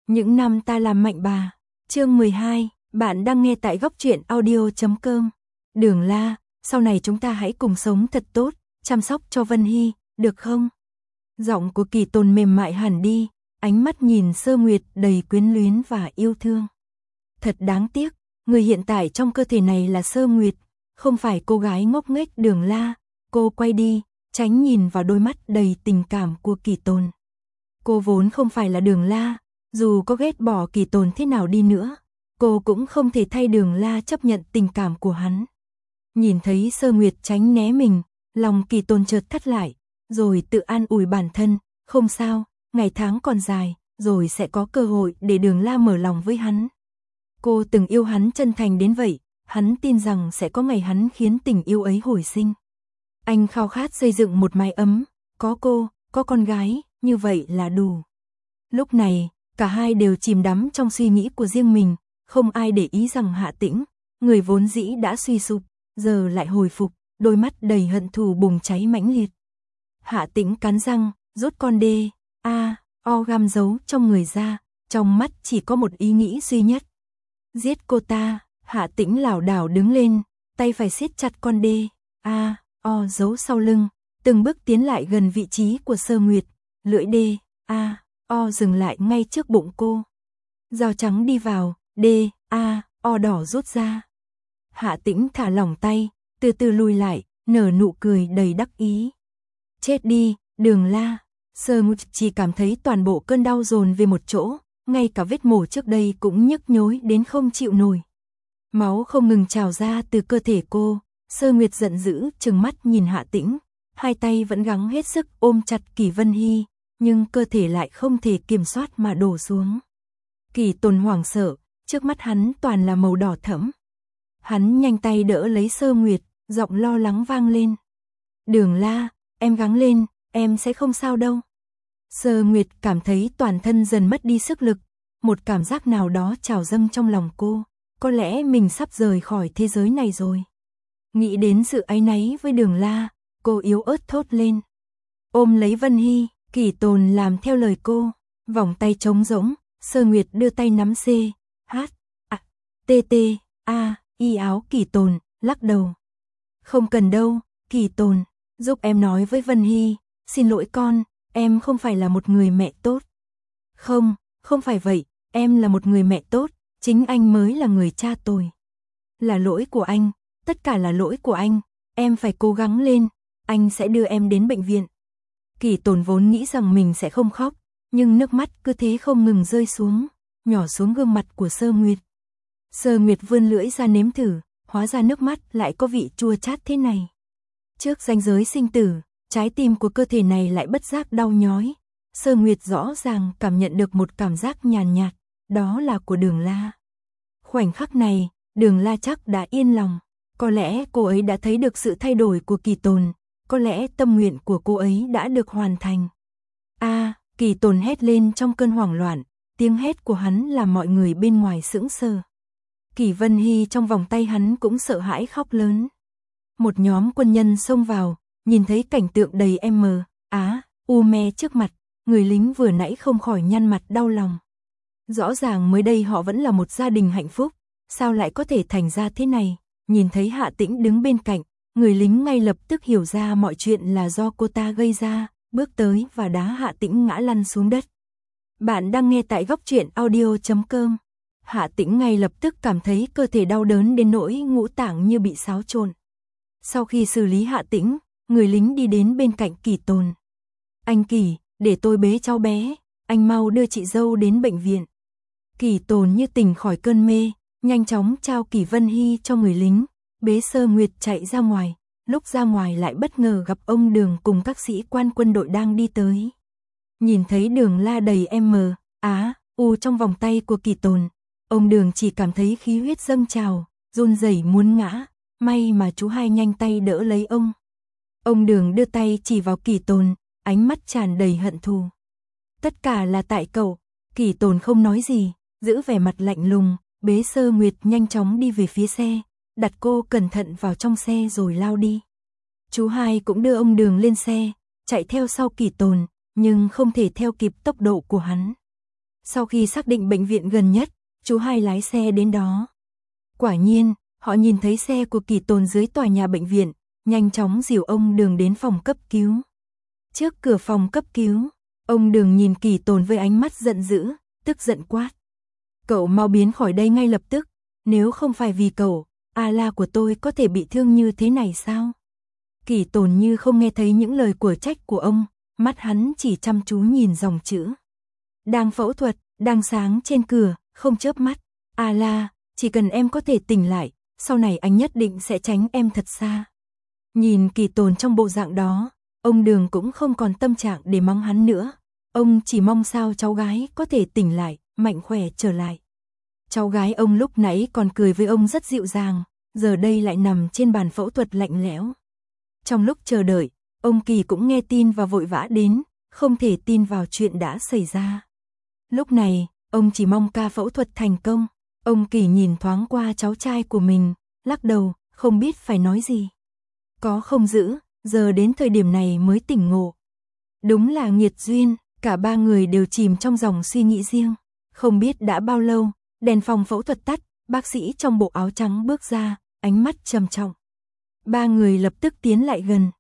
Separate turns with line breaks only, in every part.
Những năm ta làm mạnh bà. Chương 12, bạn đang nghe tại góc truyện audio.com. Đường La, sau này chúng ta hãy cùng sống thật tốt, chăm sóc cho Vân Hy, được không? Giọng của Kỳ Tồn mềm mại hẳn đi, ánh mắt nhìn Sơ Nguyệt đầy quyến luyến và yêu thương. Thật đáng tiếc, người hiện tại trong cơ thể này là Sơ Nguyệt, không phải cô gái ngốc nghếch Đường La. Cô quay đi, tránh nhìn vào đôi mắt đầy tình cảm của Kỳ Tồn. Cô vốn không phải là Đường La, dù có ghét bỏ Kỳ Tồn thế nào đi nữa, cô cũng không thể thay Đường La chấp nhận tình cảm của hắn. Nhìn thấy Sơ Nguyệt tránh né mình, lòng Kỳ Tồn chợt thắt lại, rồi tự an ủi bản thân, không sao, ngày tháng còn dài, rồi sẽ có cơ hội để Đường La mở lòng với hắn. Cô từng yêu hắn chân thành đến vậy, hắn tin rằng sẽ có ngày hắn khiến tình yêu ấy hồi sinh. Anh khao khát xây dựng một mái ấm, có cô, có con gái, như vậy là đủ. Lúc này, cả hai đều chìm đắm trong suy nghĩ của riêng mình, không ai để ý rằng Hạ Tĩnh, người vốn dĩ đã suy sụp, giờ lại hồi phục, đôi mắt đầy hận thù bùng cháy mãnh liệt. Hạ Tĩnh cắn răng, rút con o găm giấu trong người ra, trong mắt chỉ có một ý nghĩ duy nhất. Giết cô ta. Hạ Tĩnh lảo đảo đứng lên, tay phải siết chặt con o giấu sau lưng, từng bước tiến lại gần vị trí của Sơ Nguyệt, lưỡi o dừng lại ngay trước bụng cô. Dao trắng đi vào, o đỏ rút ra. Hạ Tĩnh thả lỏng tay, từ từ lùi lại, nở nụ cười đầy đắc ý. Chết đi, Đường La. Sơ Nguyệt chỉ cảm thấy toàn bộ cơn đau dồn về một chỗ, ngay cả vết mổ trước đây cũng nhức nhối đến không chịu nổi. Máu không ngừng trào ra từ cơ thể cô, Sơ Nguyệt giận dữ trừng mắt nhìn Hạ Tĩnh, hai tay vẫn gắng hết sức ôm chặt Kỳ Vân Hy, nhưng cơ thể lại không thể kiểm soát mà đổ xuống. Kỳ Tồn hoảng sợ, trước mắt hắn toàn là màu đỏ thẫm. Hắn nhanh tay đỡ lấy Sơ Nguyệt, giọng lo lắng vang lên. Đường La, em gắng lên, em sẽ không sao đâu. Sơ Nguyệt cảm thấy toàn thân dần mất đi sức lực, một cảm giác nào đó trào dâng trong lòng cô, có lẽ mình sắp rời khỏi thế giới này rồi. Nghĩ đến sự áy náy với Đường La, cô yếu ớt thốt lên. Ôm lấy Vân Hy, Kỳ Tồn làm theo lời cô, vòng tay trống rỗng, Sơ Nguyệt đưa tay nắm y áo Kỳ Tồn, lắc đầu. Không cần đâu, Kỳ Tồn, giúp em nói với Vân Hy, xin lỗi con, em không phải là một người mẹ tốt. Không, không phải vậy, em là một người mẹ tốt, chính anh mới là người cha tồi. Là lỗi của anh, tất cả là lỗi của anh, em phải cố gắng lên, anh sẽ đưa em đến bệnh viện. Kỳ Tồn vốn nghĩ rằng mình sẽ không khóc, nhưng nước mắt cứ thế không ngừng rơi xuống, nhỏ xuống gương mặt của Sơ Nguyệt. Sơ Nguyệt vươn lưỡi ra nếm thử, hóa ra nước mắt lại có vị chua chát thế này. Trước ranh giới sinh tử, trái tim của cơ thể này lại bất giác đau nhói. Sơ Nguyệt rõ ràng cảm nhận được một cảm giác nhàn nhạt, đó là của Đường La. Khoảnh khắc này, Đường La chắc đã yên lòng, có lẽ cô ấy đã thấy được sự thay đổi của Kỳ Tồn, có lẽ tâm nguyện của cô ấy đã được hoàn thành. Kỳ Tồn hét lên trong cơn hoảng loạn, tiếng hét của hắn làm mọi người bên ngoài sững sờ. Kỳ Vân Hy trong vòng tay hắn cũng sợ hãi khóc lớn. Một nhóm quân nhân xông vào, nhìn thấy cảnh tượng đầy me trước mặt, người lính vừa nãy không khỏi nhăn mặt đau lòng. Rõ ràng mới đây họ vẫn là một gia đình hạnh phúc, sao lại có thể thành ra thế này? Nhìn thấy Hạ Tĩnh đứng bên cạnh, người lính ngay lập tức hiểu ra mọi chuyện là do cô ta gây ra, bước tới và đá Hạ Tĩnh ngã lăn xuống đất. Bạn đang nghe tại góc truyện audio.com. Hạ Tĩnh ngay lập tức cảm thấy cơ thể đau đớn đến nỗi ngũ tạng như bị xáo trộn. Sau khi xử lý Hạ Tĩnh, người lính đi đến bên cạnh Kỳ Tồn. Anh Kỳ, để tôi bế cháu bé, anh mau đưa chị dâu đến bệnh viện. Kỳ Tồn như tỉnh khỏi cơn mê, nhanh chóng trao Kỳ Vân Hy cho người lính, bế Sơ Nguyệt chạy ra ngoài. Lúc ra ngoài lại bất ngờ gặp ông Đường cùng các sĩ quan quân đội đang đi tới. Nhìn thấy Đường La đầy trong vòng tay của Kỳ Tồn, ông Đường chỉ cảm thấy khí huyết dâng trào, run rẩy muốn ngã, may mà chú hai nhanh tay đỡ lấy ông. Ông Đường đưa tay chỉ vào Kỳ Tồn, ánh mắt tràn đầy hận thù. Tất cả là tại cậu. Kỳ Tồn không nói gì, giữ vẻ mặt lạnh lùng, bế Sơ Nguyệt nhanh chóng đi về phía xe, đặt cô cẩn thận vào trong xe rồi lao đi. Chú hai cũng đưa ông Đường lên xe, chạy theo sau Kỳ Tồn, nhưng không thể theo kịp tốc độ của hắn. Sau khi xác định bệnh viện gần nhất, chú hai lái xe đến đó. Quả nhiên, họ nhìn thấy xe của Kỳ Tồn dưới tòa nhà bệnh viện, nhanh chóng dìu ông Đường đến phòng cấp cứu. Trước cửa phòng cấp cứu, ông Đường nhìn Kỳ Tồn với ánh mắt giận dữ, tức giận quát. Cậu mau biến khỏi đây ngay lập tức, nếu không phải vì cậu, A-la của tôi có thể bị thương như thế này sao? Kỳ Tồn như không nghe thấy những lời của trách của ông, mắt hắn chỉ chăm chú nhìn dòng chữ. Đang phẫu thuật, đang sáng trên cửa, không chớp mắt. A-la, chỉ cần em có thể tỉnh lại, sau này anh nhất định sẽ tránh em thật xa. Nhìn Kỳ Tồn trong bộ dạng đó, ông Đường cũng không còn tâm trạng để mắng hắn nữa. Ông chỉ mong sao cháu gái có thể tỉnh lại, mạnh khỏe trở lại. Cháu gái ông lúc nãy còn cười với ông rất dịu dàng, giờ đây lại nằm trên bàn phẫu thuật lạnh lẽo. Trong lúc chờ đợi, ông Kỳ cũng nghe tin và vội vã đến, không thể tin vào chuyện đã xảy ra. Lúc này, ông chỉ mong ca phẫu thuật thành công. Ông Kỳ nhìn thoáng qua cháu trai của mình, lắc đầu, không biết phải nói gì. Có không giữ, giờ đến thời điểm này mới tỉnh ngộ. Đúng là nghiệt duyên, cả ba người đều chìm trong dòng suy nghĩ riêng. Không biết đã bao lâu, đèn phòng phẫu thuật tắt, bác sĩ trong bộ áo trắng bước ra, ánh mắt trầm trọng. Ba người lập tức tiến lại gần.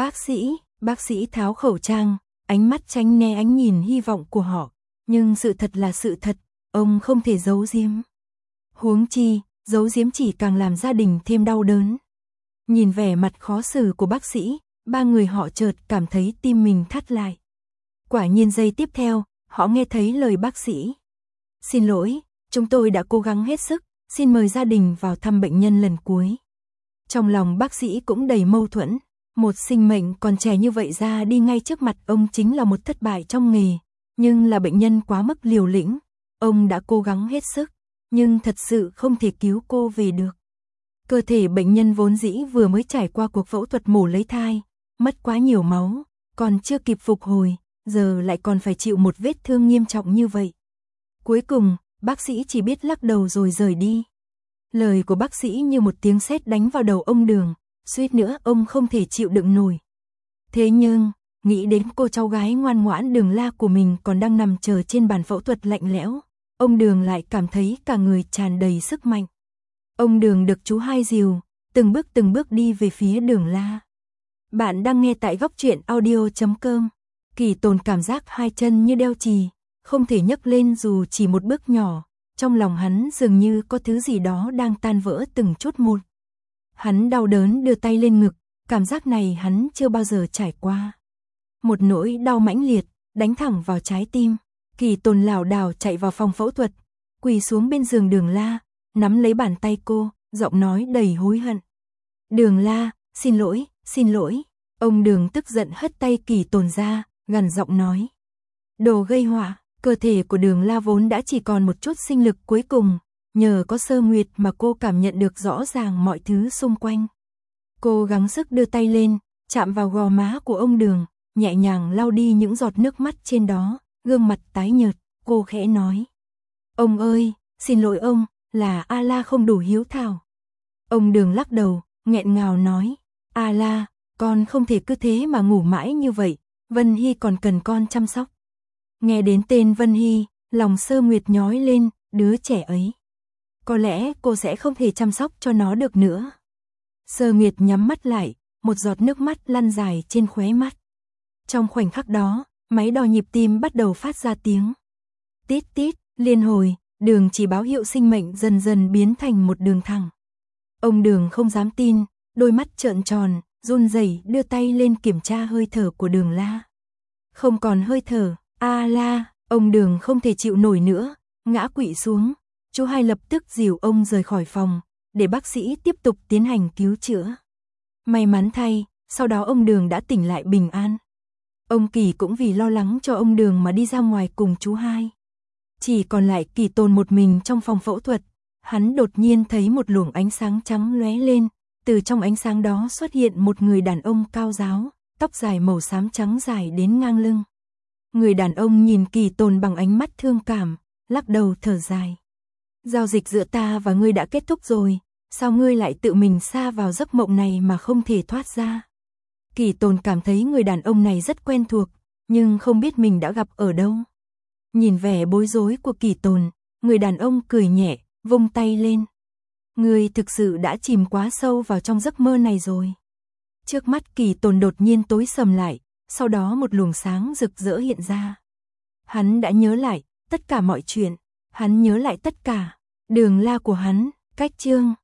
Bác sĩ tháo khẩu trang, ánh mắt tránh né ánh nhìn hy vọng của họ. Nhưng sự thật là sự thật, ông không thể giấu giếm. Huống chi, giấu giếm chỉ càng làm gia đình thêm đau đớn. Nhìn vẻ mặt khó xử của bác sĩ, ba người họ chợt cảm thấy tim mình thắt lại. Quả nhiên giây tiếp theo, họ nghe thấy lời bác sĩ. Xin lỗi, chúng tôi đã cố gắng hết sức, xin mời gia đình vào thăm bệnh nhân lần cuối. Trong lòng bác sĩ cũng đầy mâu thuẫn, một sinh mệnh còn trẻ như vậy ra đi ngay trước mặt ông chính là một thất bại trong nghề, nhưng là bệnh nhân quá mức liều lĩnh, ông đã cố gắng hết sức, nhưng thật sự không thể cứu cô về được. Cơ thể bệnh nhân vốn dĩ vừa mới trải qua cuộc phẫu thuật mổ lấy thai, mất quá nhiều máu, còn chưa kịp phục hồi, giờ lại còn phải chịu một vết thương nghiêm trọng như vậy. Cuối cùng, bác sĩ chỉ biết lắc đầu rồi rời đi. Lời của bác sĩ như một tiếng sét đánh vào đầu ông Đường, suýt nữa ông không thể chịu đựng nổi. Thế nhưng, nghĩ đến cô cháu gái ngoan ngoãn Đường La của mình còn đang nằm chờ trên bàn phẫu thuật lạnh lẽo, ông Đường lại cảm thấy cả người tràn đầy sức mạnh. Ông Đường được chú hai dìu, từng bước đi về phía Đường La. Bạn đang nghe tại góc truyện audio.com. Kỳ Tồn cảm giác hai chân như đeo chì, không thể nhấc lên dù chỉ một bước nhỏ, trong lòng hắn dường như có thứ gì đó đang tan vỡ từng chút một. Hắn đau đớn đưa tay lên ngực, cảm giác này hắn chưa bao giờ trải qua. Một nỗi đau mãnh liệt, đánh thẳng vào trái tim. Kỳ Tồn lảo đảo chạy vào phòng phẫu thuật, quỳ xuống bên giường Đường La, nắm lấy bàn tay cô, giọng nói đầy hối hận. Đường La, xin lỗi. Ông Đường tức giận hất tay Kỳ Tồn ra, gằn giọng nói. Đồ gây họa, cơ thể của Đường La vốn đã chỉ còn một chút sinh lực cuối cùng, nhờ có Sơ Nguyệt mà cô cảm nhận được rõ ràng mọi thứ xung quanh. Cô gắng sức đưa tay lên, chạm vào gò má của ông Đường, nhẹ nhàng lau đi những giọt nước mắt trên đó, gương mặt tái nhợt, cô khẽ nói. Ông ơi, xin lỗi ông, là A-la không đủ hiếu thảo. Ông Đường lắc đầu, nghẹn ngào nói. A-la, con không thể cứ thế mà ngủ mãi như vậy, Vân Hy còn cần con chăm sóc. Nghe đến tên Vân Hy, lòng Sơ Nguyệt nhói lên, đứa trẻ ấy. Có lẽ cô sẽ không thể chăm sóc cho nó được nữa. Sơ Nguyệt nhắm mắt lại, một giọt nước mắt lăn dài trên khóe mắt. Trong khoảnh khắc đó, máy đo nhịp tim bắt đầu phát ra tiếng. Tít tít, liên hồi, đường chỉ báo hiệu sinh mệnh dần dần biến thành một đường thẳng. Ông Đường không dám tin, đôi mắt trợn tròn, run rẩy đưa tay lên kiểm tra hơi thở của Đường La. Không còn hơi thở, A-la, ông Đường không thể chịu nổi nữa, ngã quỵ xuống. Chú hai lập tức dìu ông rời khỏi phòng, để bác sĩ tiếp tục tiến hành cứu chữa. May mắn thay, sau đó ông Đường đã tỉnh lại bình an. Ông Kỳ cũng vì lo lắng cho ông Đường mà đi ra ngoài cùng chú hai. Chỉ còn lại Kỳ Tồn một mình trong phòng phẫu thuật, hắn đột nhiên thấy một luồng ánh sáng trắng lóe lên, từ trong ánh sáng đó xuất hiện một người đàn ông cao ráo, tóc dài màu xám trắng dài đến ngang lưng. Người đàn ông nhìn Kỳ Tồn bằng ánh mắt thương cảm, lắc đầu thở dài. Giao dịch giữa ta và ngươi đã kết thúc rồi, sao ngươi lại tự mình sa vào giấc mộng này mà không thể thoát ra? Kỳ Tồn cảm thấy người đàn ông này rất quen thuộc, nhưng không biết mình đã gặp ở đâu. Nhìn vẻ bối rối của Kỳ Tồn, người đàn ông cười nhẹ, vung tay lên. Ngươi thực sự đã chìm quá sâu vào trong giấc mơ này rồi. Trước mắt Kỳ Tồn đột nhiên tối sầm lại, sau đó một luồng sáng rực rỡ hiện ra. Hắn đã nhớ lại tất cả mọi chuyện, hắn nhớ lại tất cả, Đường La của hắn, cách chương